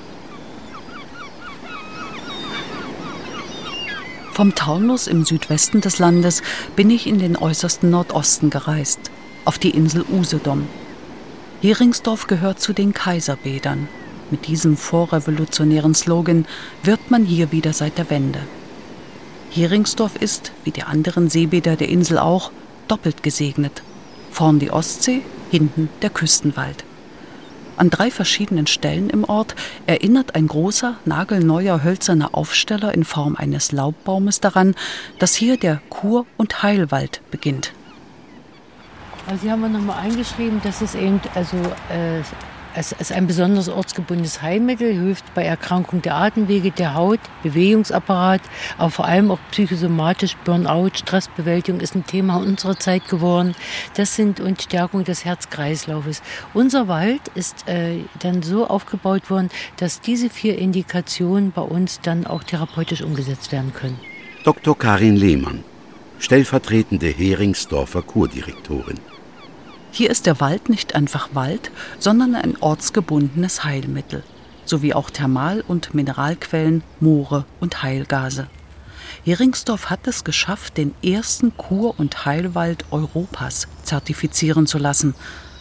Vom Taunus im Südwesten des Landes bin ich in den äußersten Nordosten gereist, auf die Insel Usedom. Heringsdorf gehört zu den Kaiserbädern. Mit diesem vorrevolutionären Slogan wirbt man hier wieder seit der Wende. Heringsdorf ist, wie die anderen Seebäder der Insel auch, doppelt gesegnet. Vorn die Ostsee, hinten der Küstenwald. An 3 verschiedenen Stellen im Ort erinnert ein großer, nagelneuer hölzerner Aufsteller in Form eines Laubbaumes daran, dass hier der Kur- und Heilwald beginnt. Also hier haben wir nochmal eingeschrieben, dass es eben es ist ein besonders ortsgebundenes Heilmittel, hilft bei Erkrankung der Atemwege, der Haut, Bewegungsapparat, aber vor allem auch psychosomatisch, Burnout, Stressbewältigung ist ein Thema unserer Zeit geworden. Und Stärkung des Herz-Kreislaufes. Unser Wald ist dann so aufgebaut worden, dass diese 4 Indikationen bei uns dann auch therapeutisch umgesetzt werden können. Dr. Karin Lehmann, stellvertretende Heringsdorfer Kurdirektorin. Hier ist der Wald nicht einfach Wald, sondern ein ortsgebundenes Heilmittel, sowie auch Thermal- und Mineralquellen, Moore und Heilgase. Heringsdorf hat es geschafft, den ersten Kur- und Heilwald Europas zertifizieren zu lassen.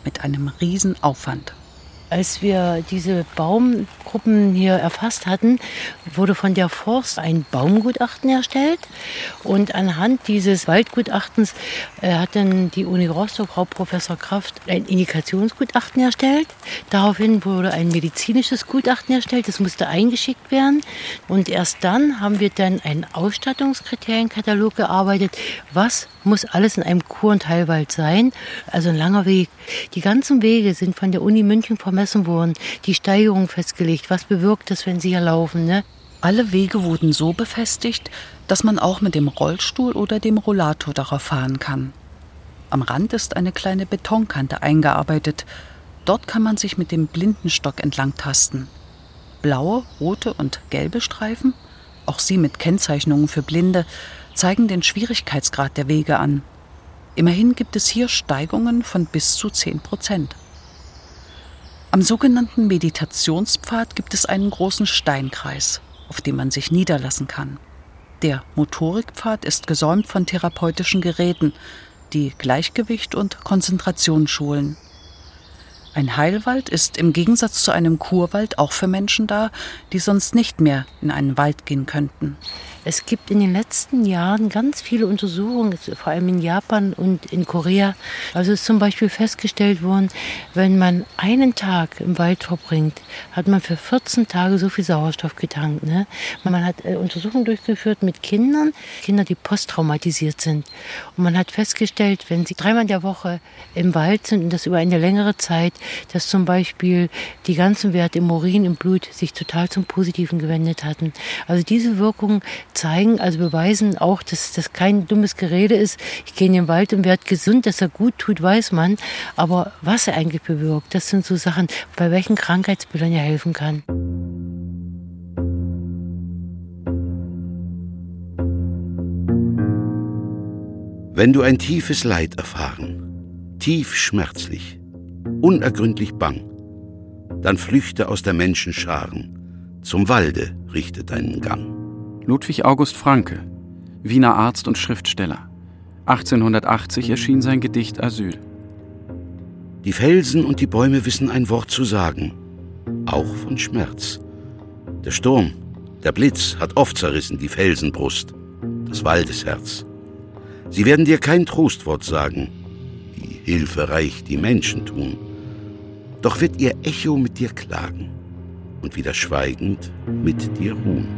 mit einem Riesenaufwand. Als wir diese Baumgruppen hier erfasst hatten, wurde von der Forst ein Baumgutachten erstellt. Und anhand dieses Waldgutachtens hat dann die Uni Rostock, Frau Professor Kraft, ein Indikationsgutachten erstellt. Daraufhin wurde ein medizinisches Gutachten erstellt. Das musste eingeschickt werden. Und erst dann haben wir dann einen Ausstattungskriterienkatalog gearbeitet. Was muss alles in einem Kur- und Heilwald sein? Also ein langer Weg. Die ganzen Wege sind von der Uni München vermessen worden. Die Steigerung festgelegt. Was bewirkt das, wenn sie hier laufen, ne? Alle Wege wurden so befestigt, dass man auch mit dem Rollstuhl oder dem Rollator darauf fahren kann. Am Rand ist eine kleine Betonkante eingearbeitet. Dort kann man sich mit dem Blindenstock entlang tasten. Blaue, rote und gelbe Streifen, auch sie mit Kennzeichnungen für Blinde, zeigen den Schwierigkeitsgrad der Wege an. Immerhin gibt es hier Steigungen von bis zu 10%. Am sogenannten Meditationspfad gibt es einen großen Steinkreis, auf dem man sich niederlassen kann. Der Motorikpfad ist gesäumt von therapeutischen Geräten, die Gleichgewicht und Konzentration schulen. Ein Heilwald ist im Gegensatz zu einem Kurwald auch für Menschen da, die sonst nicht mehr in einen Wald gehen könnten. Es gibt in den letzten Jahren ganz viele Untersuchungen, vor allem in Japan und in Korea. Also ist zum Beispiel festgestellt worden, wenn man einen Tag im Wald verbringt, hat man für 14 Tage so viel Sauerstoff getankt. Ne? Man hat Untersuchungen durchgeführt mit Kindern, die posttraumatisiert sind. Und man hat festgestellt, wenn sie 3-mal in der Woche im Wald sind und das über eine längere Zeit, dass zum Beispiel die ganzen Werte im Urin, im Blut sich total zum Positiven gewendet hatten. Also diese Wirkung zeigen, also beweisen auch, dass das kein dummes Gerede ist. Ich gehe in den Wald und werde gesund, dass er gut tut, weiß man. Aber was er eigentlich bewirkt, das sind so Sachen, bei welchen Krankheitsbildern er helfen kann. Wenn du ein tiefes Leid erfahren, tief schmerzlich, unergründlich bang, dann flüchte aus der Menschenscharen, zum Walde richte deinen Gang. Ludwig August Franke, Wiener Arzt und Schriftsteller. 1880 erschien sein Gedicht Asyl. Die Felsen und die Bäume wissen ein Wort zu sagen, auch von Schmerz. Der Sturm, der Blitz hat oft zerrissen die Felsenbrust, das Waldesherz. Sie werden dir kein Trostwort sagen, wie hilfereich die Menschen tun. Doch wird ihr Echo mit dir klagen und wieder schweigend mit dir ruhen.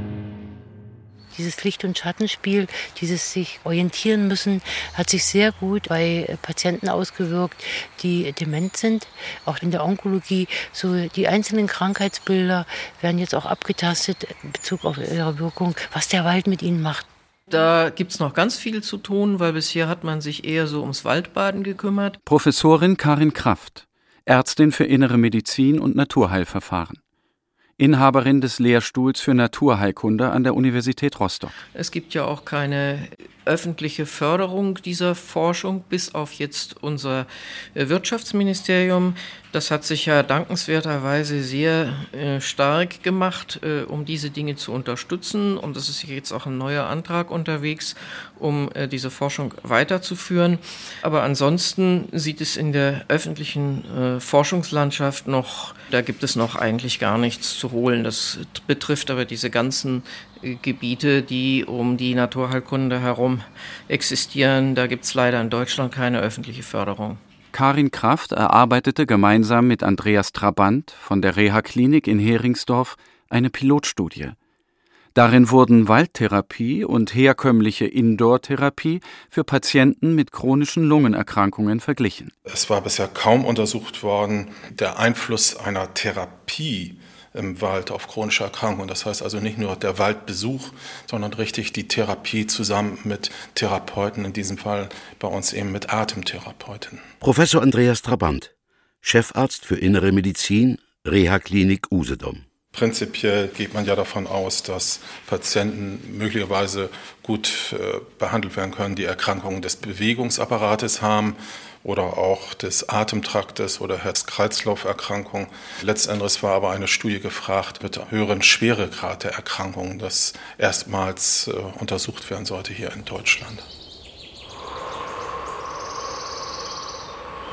Dieses Licht- und Schattenspiel, dieses sich orientieren müssen, hat sich sehr gut bei Patienten ausgewirkt, die dement sind. Auch in der Onkologie, so die einzelnen Krankheitsbilder werden jetzt auch abgetastet in Bezug auf ihre Wirkung, was der Wald mit ihnen macht. Da gibt's noch ganz viel zu tun, weil bisher hat man sich eher so ums Waldbaden gekümmert. Professorin Karin Kraft, Ärztin für Innere Medizin und Naturheilverfahren. Inhaberin des Lehrstuhls für Naturheilkunde an der Universität Rostock. Es gibt ja auch keine öffentliche Förderung dieser Forschung, bis auf jetzt unser Wirtschaftsministerium. Das hat sich ja dankenswerterweise sehr stark gemacht, um diese Dinge zu unterstützen. Und es ist jetzt auch ein neuer Antrag unterwegs, um diese Forschung weiterzuführen. Aber ansonsten sieht es in der öffentlichen Forschungslandschaft da gibt es noch eigentlich gar nichts zu holen. Das betrifft aber diese ganzen Gebiete, die um die Naturheilkunde herum existieren. Da gibt es leider in Deutschland keine öffentliche Förderung. Karin Kraft erarbeitete gemeinsam mit Andreas Trabant von der Reha-Klinik in Heringsdorf eine Pilotstudie. Darin wurden Waldtherapie und herkömmliche Indoor-Therapie für Patienten mit chronischen Lungenerkrankungen verglichen. Es war bisher kaum untersucht worden, der Einfluss einer Therapie im Wald auf chronische Erkrankungen. Das heißt also nicht nur der Waldbesuch, sondern richtig die Therapie zusammen mit Therapeuten, in diesem Fall bei uns eben mit Atemtherapeuten. Professor Andreas Trabant, Chefarzt für Innere Medizin, Reha-Klinik Usedom. Prinzipiell geht man ja davon aus, dass Patienten möglicherweise gut behandelt werden können, die Erkrankungen des Bewegungsapparates haben oder auch des Atemtraktes oder Herz-Kreislauf-Erkrankungen. Letztendlich war aber eine Studie gefragt mit höheren Schweregrad der Erkrankungen, das erstmals untersucht werden sollte hier in Deutschland.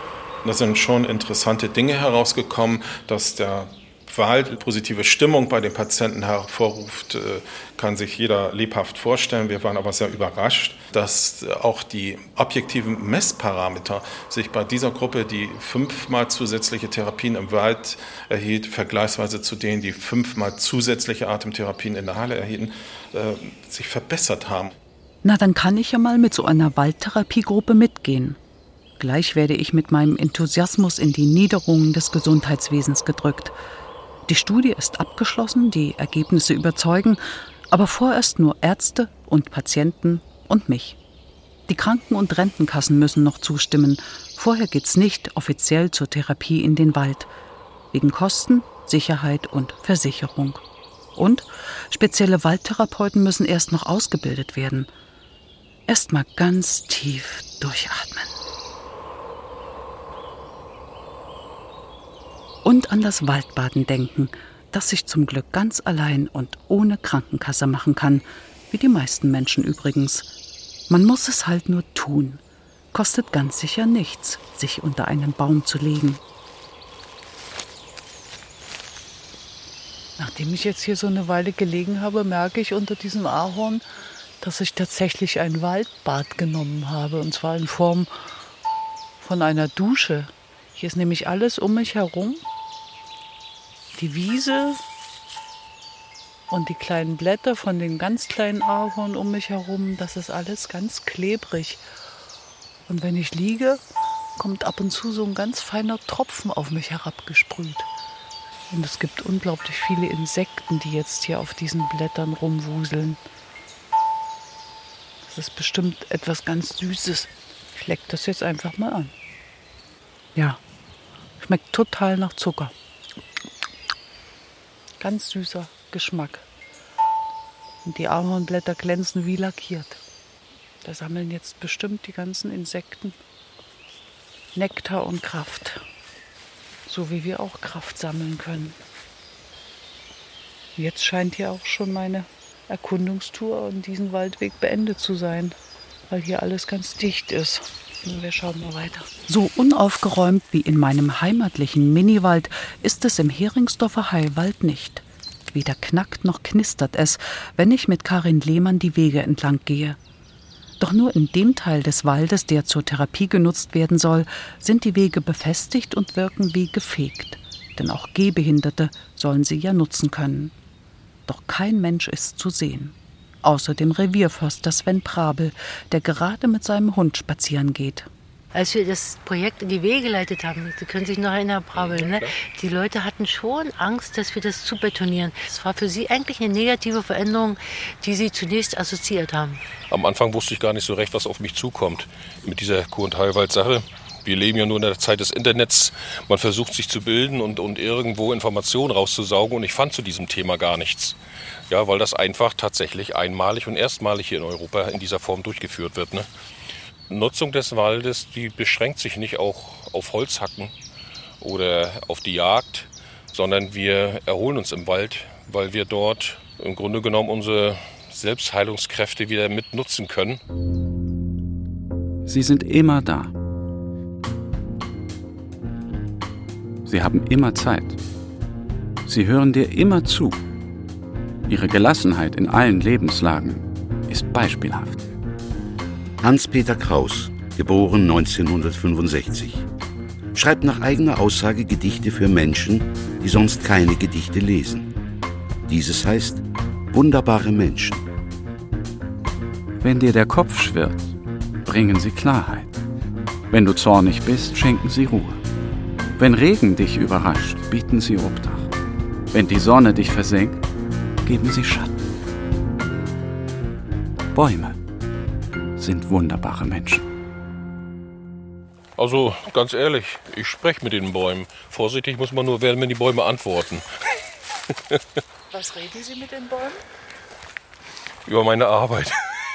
Da sind schon interessante Dinge herausgekommen, dass der Wald positive Stimmung bei den Patienten hervorruft, kann sich jeder lebhaft vorstellen. Wir waren aber sehr überrascht, dass auch die objektiven Messparameter sich bei dieser Gruppe, die 5-mal zusätzliche Therapien im Wald erhielt, vergleichsweise zu denen, die 5-mal zusätzliche Atemtherapien in der Halle erhielten, sich verbessert haben. Na, dann kann ich ja mal mit so einer Waldtherapiegruppe mitgehen. Gleich werde ich mit meinem Enthusiasmus in die Niederungen des Gesundheitswesens gedrückt. Die Studie ist abgeschlossen, die Ergebnisse überzeugen, aber vorerst nur Ärzte und Patienten und mich. Die Kranken- und Rentenkassen müssen noch zustimmen. Vorher geht's nicht offiziell zur Therapie in den Wald. Wegen Kosten, Sicherheit und Versicherung. Und spezielle Waldtherapeuten müssen erst noch ausgebildet werden. Erst mal ganz tief durchatmen. Und an das Waldbaden denken, das ich zum Glück ganz allein und ohne Krankenkasse machen kann, wie die meisten Menschen übrigens. Man muss es halt nur tun. Kostet ganz sicher nichts, sich unter einen Baum zu legen. Nachdem ich jetzt hier so eine Weile gelegen habe, merke ich unter diesem Ahorn, dass ich tatsächlich ein Waldbad genommen habe, und zwar in Form von einer Dusche. Hier ist nämlich alles um mich herum. Die Wiese und die kleinen Blätter von den ganz kleinen Ahorn um mich herum, das ist alles ganz klebrig. Und wenn ich liege, kommt ab und zu so ein ganz feiner Tropfen auf mich herabgesprüht. Und es gibt unglaublich viele Insekten, die jetzt hier auf diesen Blättern rumwuseln. Das ist bestimmt etwas ganz Süßes. Ich leck das jetzt einfach mal an. Ja, schmeckt total nach Zucker. Ganz süßer Geschmack. Und die Ahornblätter glänzen wie lackiert. Da sammeln jetzt bestimmt die ganzen Insekten Nektar und Kraft. So wie wir auch Kraft sammeln können. Jetzt scheint hier auch schon meine Erkundungstour und diesen Waldweg beendet zu sein, weil hier alles ganz dicht ist. Wir schauen mal weiter. So unaufgeräumt wie in meinem heimatlichen Miniwald ist es im Heringsdorfer Heilwald nicht. Weder knackt noch knistert es, wenn ich mit Karin Lehmann die Wege entlang gehe. Doch nur in dem Teil des Waldes, der zur Therapie genutzt werden soll, sind die Wege befestigt und wirken wie gefegt. Denn auch Gehbehinderte sollen sie ja nutzen können. Doch kein Mensch ist zu sehen. Außer dem Revierförster Sven Prabel, der gerade mit seinem Hund spazieren geht. Als wir das Projekt in die Wege geleitet haben, Sie können sich noch erinnern, Prabel, ne? Die Leute hatten schon Angst, dass wir das zubetonieren. Es war für sie eigentlich eine negative Veränderung, die sie zunächst assoziiert haben. Am Anfang wusste ich gar nicht so recht, was auf mich zukommt mit dieser Kur- und Heilwald-Sache. Wir leben ja nur in der Zeit des Internets. Man versucht sich zu bilden und irgendwo Informationen rauszusaugen. Und ich fand zu diesem Thema gar nichts. Ja, weil das einfach tatsächlich einmalig und erstmalig hier in Europa in dieser Form durchgeführt wird. Ne? Nutzung des Waldes, die beschränkt sich nicht auch auf Holzhacken oder auf die Jagd, sondern wir erholen uns im Wald, weil wir dort im Grunde genommen unsere Selbstheilungskräfte wieder mit nutzen können. Sie sind immer da. Sie haben immer Zeit. Sie hören dir immer zu. Ihre Gelassenheit in allen Lebenslagen ist beispielhaft. Hans-Peter Kraus, geboren 1965, schreibt nach eigener Aussage Gedichte für Menschen, die sonst keine Gedichte lesen. Dieses heißt Wunderbare Menschen. Wenn dir der Kopf schwirrt, bringen sie Klarheit. Wenn du zornig bist, schenken sie Ruhe. Wenn Regen dich überrascht, bieten sie Obdach. Wenn die Sonne dich versenkt, geben sie Schatten. Bäume sind wunderbare Menschen. Also ganz ehrlich, ich spreche mit den Bäumen. Vorsichtig muss man nur werden, wenn die Bäume antworten. Was reden Sie mit den Bäumen? Über meine Arbeit.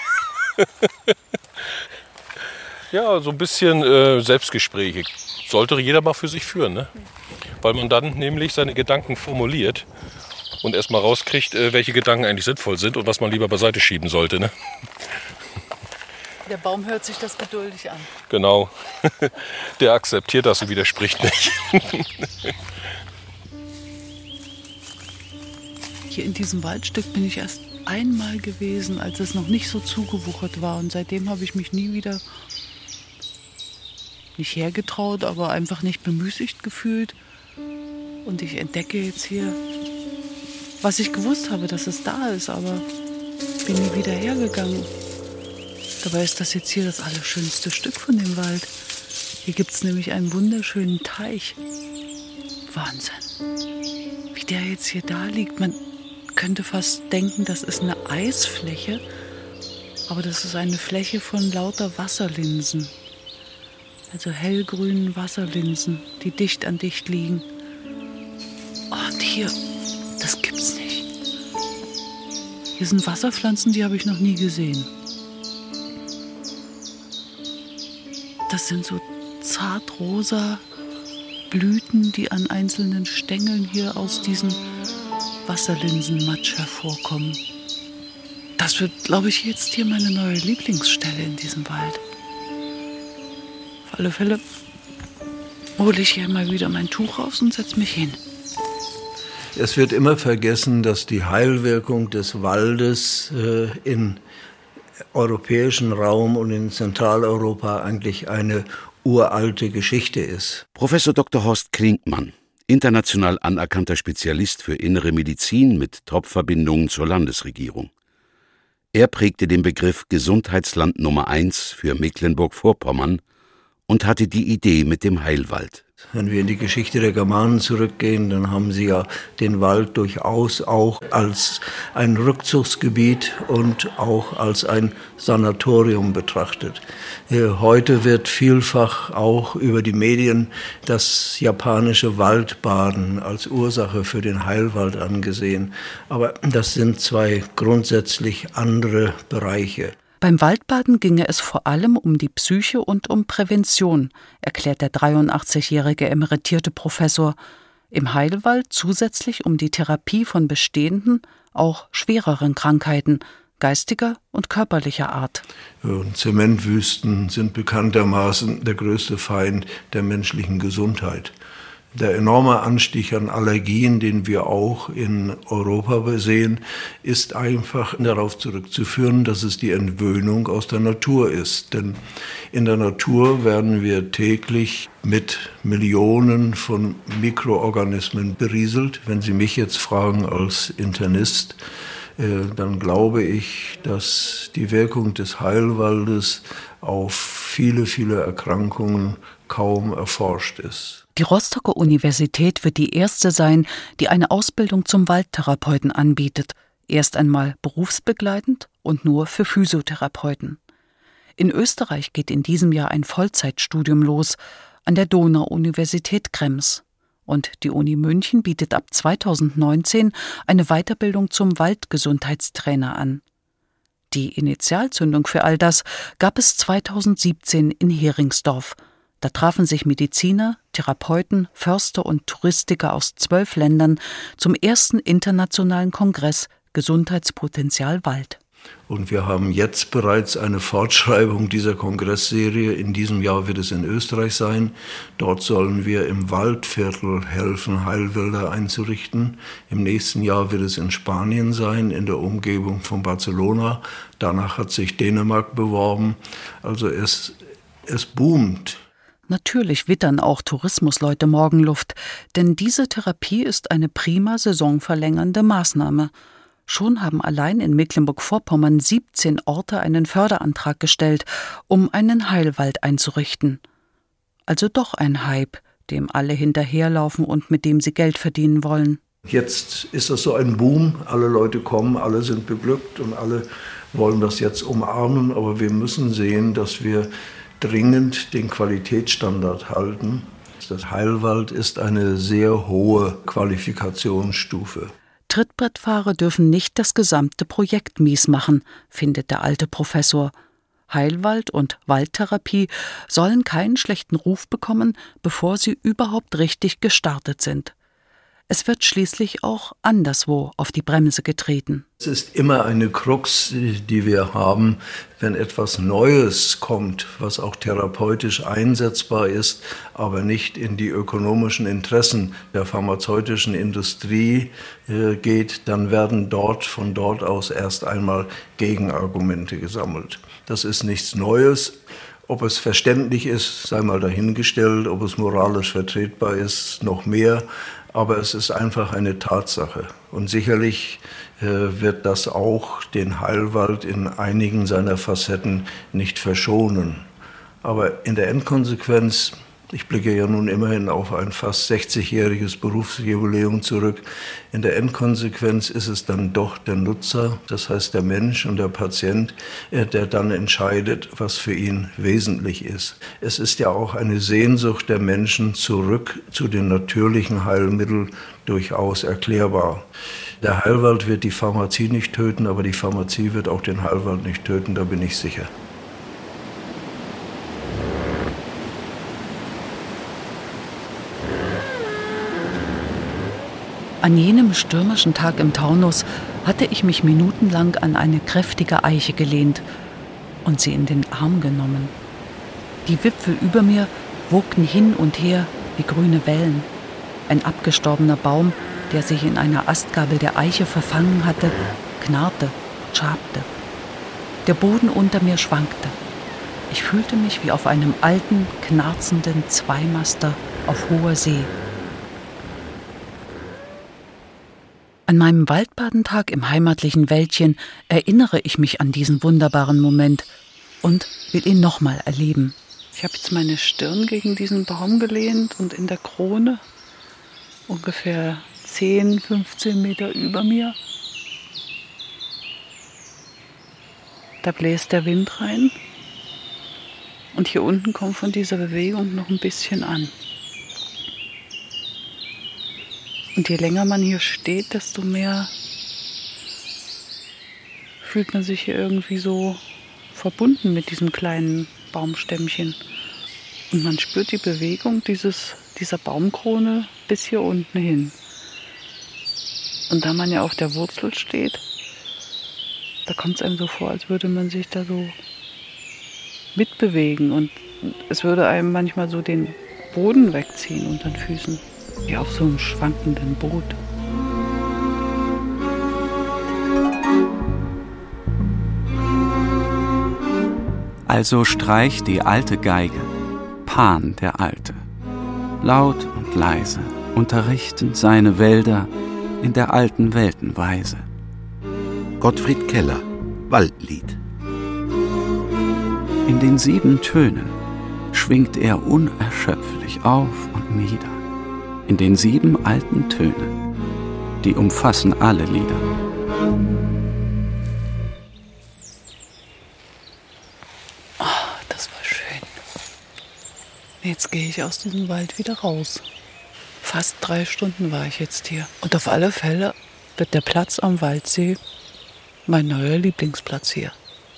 Ja, so ein bisschen Selbstgespräche. Sollte jeder mal für sich führen, ne? Weil man dann nämlich seine Gedanken formuliert und erstmal rauskriegt, welche Gedanken eigentlich sinnvoll sind und was man lieber beiseite schieben sollte. Ne? Der Baum hört sich das geduldig an. Genau. Der akzeptiert das und widerspricht nicht. Hier in diesem Waldstück bin ich erst einmal gewesen, als es noch nicht so zugewuchert war. Und seitdem habe ich mich nie wieder nicht hergetraut, aber einfach nicht bemüßigt gefühlt. Und ich entdecke jetzt hier, was ich gewusst habe, dass es da ist, aber bin nie wieder hergegangen. Dabei ist das jetzt hier das allerschönste Stück von dem Wald. Hier gibt es nämlich einen wunderschönen Teich. Wahnsinn. Wie der jetzt hier da liegt. Man könnte fast denken, das ist eine Eisfläche. Aber das ist eine Fläche von lauter Wasserlinsen. Also hellgrünen Wasserlinsen, die dicht an dicht liegen. Oh, und hier, das gibt's nicht. Hier sind Wasserpflanzen, die habe ich noch nie gesehen. Das sind so zartrosa Blüten, die an einzelnen Stängeln hier aus diesem Wasserlinsenmatsch hervorkommen. Das wird, glaube ich, jetzt hier meine neue Lieblingsstelle in diesem Wald. Auf alle Fälle hole ich hier mal wieder mein Tuch raus und setze mich hin. Es wird immer vergessen, dass die Heilwirkung des Waldes in europäischen Raum und in Zentraleuropa eigentlich eine uralte Geschichte ist. Professor Dr. Horst Klinkmann, international anerkannter Spezialist für innere Medizin mit Top-Verbindungen zur Landesregierung. Er prägte den Begriff Gesundheitsland Nummer 1 für Mecklenburg-Vorpommern und hatte die Idee mit dem Heilwald. Wenn wir in die Geschichte der Germanen zurückgehen, dann haben sie ja den Wald durchaus auch als ein Rückzugsgebiet und auch als ein Sanatorium betrachtet. Heute wird vielfach auch über die Medien das japanische Waldbaden als Ursache für den Heilwald angesehen. Aber das sind zwei grundsätzlich andere Bereiche. Beim Waldbaden ginge es vor allem um die Psyche und um Prävention, erklärt der 83-jährige emeritierte Professor. Im Heilwald zusätzlich um die Therapie von bestehenden, auch schwereren Krankheiten, geistiger und körperlicher Art. Und Zementwüsten sind bekanntermaßen der größte Feind der menschlichen Gesundheit. Der enorme Anstieg an Allergien, den wir auch in Europa sehen, ist einfach darauf zurückzuführen, dass es die Entwöhnung aus der Natur ist. Denn in der Natur werden wir täglich mit Millionen von Mikroorganismen berieselt. Wenn Sie mich jetzt fragen als Internist, dann glaube ich, dass die Wirkung des Heilwaldes auf viele, viele Erkrankungen kaum erforscht ist. Die Rostocker Universität wird die erste sein, die eine Ausbildung zum Waldtherapeuten anbietet. Erst einmal berufsbegleitend und nur für Physiotherapeuten. In Österreich geht in diesem Jahr ein Vollzeitstudium los, an der Donau-Universität Krems. Und die Uni München bietet ab 2019 eine Weiterbildung zum Waldgesundheitstrainer an. Die Initialzündung für all das gab es 2017 in Heringsdorf. Da trafen sich Mediziner, Therapeuten, Förster und Touristiker aus 12 Ländern zum ersten internationalen Kongress Gesundheitspotenzial Wald. Und wir haben jetzt bereits eine Fortschreibung dieser Kongressserie. In diesem Jahr wird es in Österreich sein. Dort sollen wir im Waldviertel helfen, Heilwälder einzurichten. Im nächsten Jahr wird es in Spanien sein, in der Umgebung von Barcelona. Danach hat sich Dänemark beworben. Also es boomt. Natürlich wittern auch Tourismusleute Morgenluft, denn diese Therapie ist eine prima saisonverlängernde Maßnahme. Schon haben allein in Mecklenburg-Vorpommern 17 Orte einen Förderantrag gestellt, um einen Heilwald einzurichten. Also doch ein Hype, dem alle hinterherlaufen und mit dem sie Geld verdienen wollen. Jetzt ist das so ein Boom, alle Leute kommen, alle sind beglückt und alle wollen das jetzt umarmen, aber wir müssen sehen, dass wir dringend den Qualitätsstandard halten. Das Heilwald ist eine sehr hohe Qualifikationsstufe. Trittbrettfahrer dürfen nicht das gesamte Projekt mies machen, findet der alte Professor. Heilwald und Waldtherapie sollen keinen schlechten Ruf bekommen, bevor sie überhaupt richtig gestartet sind. Es wird schließlich auch anderswo auf die Bremse getreten. Es ist immer eine Krux, die wir haben, wenn etwas Neues kommt, was auch therapeutisch einsetzbar ist, aber nicht in die ökonomischen Interessen der pharmazeutischen Industrie geht, dann werden von dort aus erst einmal Gegenargumente gesammelt. Das ist nichts Neues. Ob es verständlich ist, sei mal dahingestellt, ob es moralisch vertretbar ist, noch mehr. Aber es ist einfach eine Tatsache. Und sicherlich wird das auch den Heilwald in einigen seiner Facetten nicht verschonen. Aber in der Endkonsequenz, ich blicke ja nun immerhin auf ein fast 60-jähriges Berufsjubiläum zurück, in der Endkonsequenz ist es dann doch der Nutzer, das heißt der Mensch und der Patient, der dann entscheidet, was für ihn wesentlich ist. Es ist ja auch eine Sehnsucht der Menschen zurück zu den natürlichen Heilmitteln durchaus erklärbar. Der Heilwald wird die Pharmazie nicht töten, aber die Pharmazie wird auch den Heilwald nicht töten, da bin ich sicher. An jenem stürmischen Tag im Taunus hatte ich mich minutenlang an eine kräftige Eiche gelehnt und sie in den Arm genommen. Die Wipfel über mir wogten hin und her wie grüne Wellen. Ein abgestorbener Baum, der sich in einer Astgabel der Eiche verfangen hatte, knarrte, schabte. Der Boden unter mir schwankte. Ich fühlte mich wie auf einem alten, knarzenden Zweimaster auf hoher See. An meinem Waldbadentag im heimatlichen Wäldchen erinnere ich mich an diesen wunderbaren Moment und will ihn nochmal erleben. Ich habe jetzt meine Stirn gegen diesen Baum gelehnt und in der Krone, ungefähr 10, 15 Meter über mir, da bläst der Wind rein und hier unten kommt von dieser Bewegung noch ein bisschen an. Und je länger man hier steht, desto mehr fühlt man sich hier irgendwie so verbunden mit diesem kleinen Baumstämmchen. Und man spürt die Bewegung dieser Baumkrone bis hier unten hin. Und da man ja auf der Wurzel steht, da kommt es einem so vor, als würde man sich da so mitbewegen. Und es würde einem manchmal so den Boden wegziehen unter den Füßen. Wie auf so einem schwankenden Boot. Also streicht die alte Geige, Pan der Alte, laut und leise, unterrichtend seine Wälder in der alten Weltenweise. Gottfried Keller, Waldlied. In den 7 Tönen schwingt er unerschöpflich auf und nieder. In den 7 alten Tönen, die umfassen alle Lieder. Oh, das war schön. Jetzt gehe ich aus diesem Wald wieder raus. Fast 3 Stunden war ich jetzt hier. Und auf alle Fälle wird der Platz am Waldsee mein neuer Lieblingsplatz hier.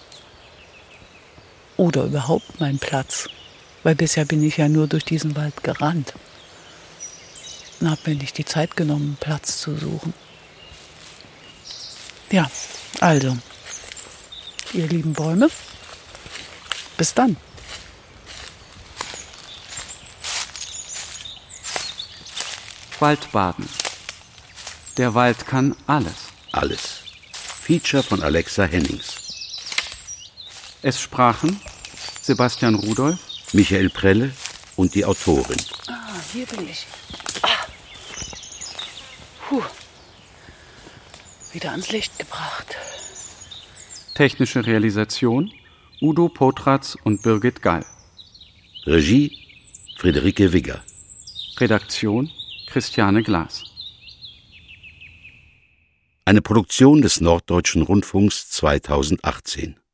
Oder überhaupt mein Platz. Weil bisher bin ich ja nur durch diesen Wald gerannt. Und habe mir nicht die Zeit genommen, Platz zu suchen. Ja, also, ihr lieben Bäume, bis dann. Waldbaden. Der Wald kann alles. Alles. Feature von Alexa Hennings. Es sprachen Sebastian Rudolph, Michael Prelle und die Autorin. Hier bin ich. Wieder ans Licht gebracht. Technische Realisation Udo Potratz und Birgit Gall. Regie Friederike Wigger. Redaktion Christiane Glas. Eine Produktion des Norddeutschen Rundfunks 2018.